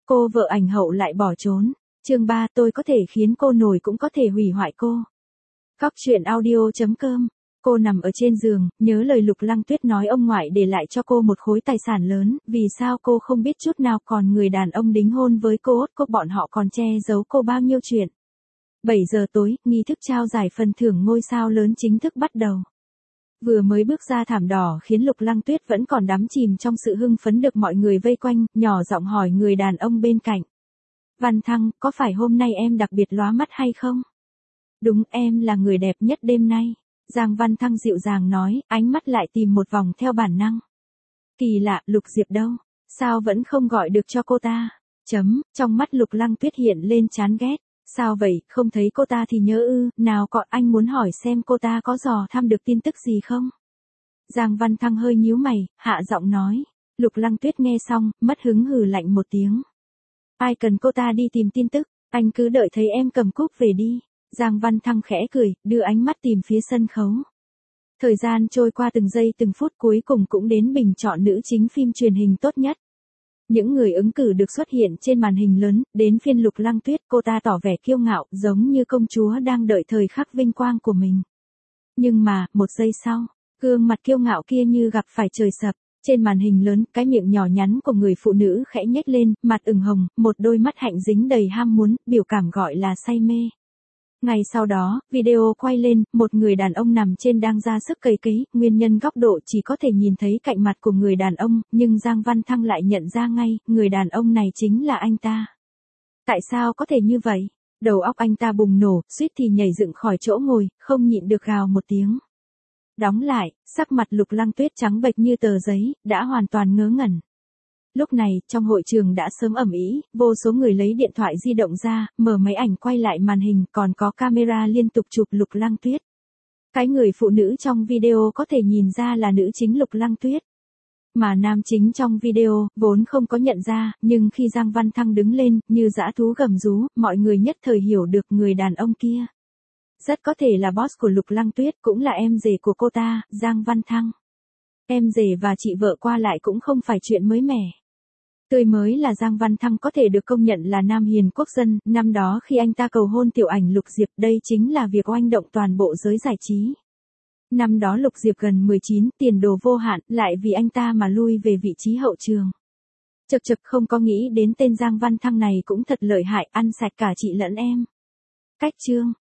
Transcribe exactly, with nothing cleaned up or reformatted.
cô vợ ảnh hậu lại bỏ trốn. Chương ba, tôi có thể khiến cô nổi cũng có thể hủy hoại cô. Cóc truyện audio chấm com. Cô nằm ở trên giường, nhớ lời Lục Lăng Tuyết nói ông ngoại để lại cho cô một khối tài sản lớn, vì sao cô không biết chút nào còn người đàn ông đính hôn với cô ốt, cô bọn họ còn che giấu cô bao nhiêu chuyện. bảy giờ tối, nghi thức trao giải phần thưởng ngôi sao lớn chính thức bắt đầu. Vừa mới bước ra thảm đỏ khiến Lục Lăng Tuyết vẫn còn đắm chìm trong sự hưng phấn được mọi người vây quanh, nhỏ giọng hỏi người đàn ông bên cạnh. Văn Thăng, có phải hôm nay em đặc biệt lóa mắt hay không? Đúng, em là người đẹp nhất đêm nay. Giang Văn Thăng dịu dàng nói, ánh mắt lại tìm một vòng theo bản năng. Kỳ lạ, Lục Diệp đâu? Sao vẫn không gọi được cho cô ta? Chấm, trong mắt Lục Lăng Tuyết hiện lên chán ghét. Sao vậy, không thấy cô ta thì nhớ ư, nào còn anh muốn hỏi xem cô ta có dò thăm được tin tức gì không? Giang Văn Thăng hơi nhíu mày, hạ giọng nói. Lục Lăng Tuyết nghe xong, mất hứng hừ lạnh một tiếng. Ai cần cô ta đi tìm tin tức, anh cứ đợi thấy em cầm cúp về đi. Giang Văn Thăng khẽ cười, đưa ánh mắt tìm phía sân khấu. Thời gian trôi qua từng giây từng phút, cuối cùng cũng đến bình chọn nữ chính phim truyền hình tốt nhất. Những người ứng cử được xuất hiện trên màn hình lớn, đến phiên Lục Lăng Tuyết, cô ta tỏ vẻ kiêu ngạo, giống như công chúa đang đợi thời khắc vinh quang của mình. Nhưng mà, một giây sau, gương mặt kiêu ngạo kia như gặp phải trời sập. Trên màn hình lớn, cái miệng nhỏ nhắn của người phụ nữ khẽ nhếch lên, mặt ửng hồng, một đôi mắt hạnh dính đầy ham muốn, biểu cảm gọi là say mê. Ngay sau đó, video quay lên, một người đàn ông nằm trên đang ra sức cày cấy, nguyên nhân góc độ chỉ có thể nhìn thấy cạnh mặt của người đàn ông, nhưng Giang Văn Thăng lại nhận ra ngay, người đàn ông này chính là anh ta. Tại sao có thể như vậy? Đầu óc anh ta bùng nổ, suýt thì nhảy dựng khỏi chỗ ngồi, không nhịn được gào một tiếng. Đóng lại, sắc mặt Lục Lăng Tuyết trắng bệch như tờ giấy, đã hoàn toàn ngớ ngẩn. Lúc này, trong hội trường đã sớm ầm ĩ, vô số người lấy điện thoại di động ra, mở máy ảnh quay lại màn hình, còn có camera liên tục chụp Lục Lăng Tuyết. Cái người phụ nữ trong video có thể nhìn ra là nữ chính Lục Lăng Tuyết. Mà nam chính trong video, vốn không có nhận ra, nhưng khi Giang Văn Thăng đứng lên, như dã thú gầm rú, mọi người nhất thời hiểu được người đàn ông kia. Rất có thể là boss của Lục Lăng Tuyết, cũng là em rể của cô ta, Giang Văn Thăng. Em rể và chị vợ qua lại cũng không phải chuyện mới mẻ. Tươi mới là Giang Văn Thăng có thể được công nhận là nam hiền quốc dân, năm đó khi anh ta cầu hôn tiểu ảnh Lục Diệp, đây chính là việc oanh động toàn bộ giới giải trí. Năm đó Lục Diệp gần mười chín, tiền đồ vô hạn, lại vì anh ta mà lui về vị trí hậu trường. Chật chật, không có nghĩ đến tên Giang Văn Thăng này cũng thật lợi hại, ăn sạch cả chị lẫn em. Cách chương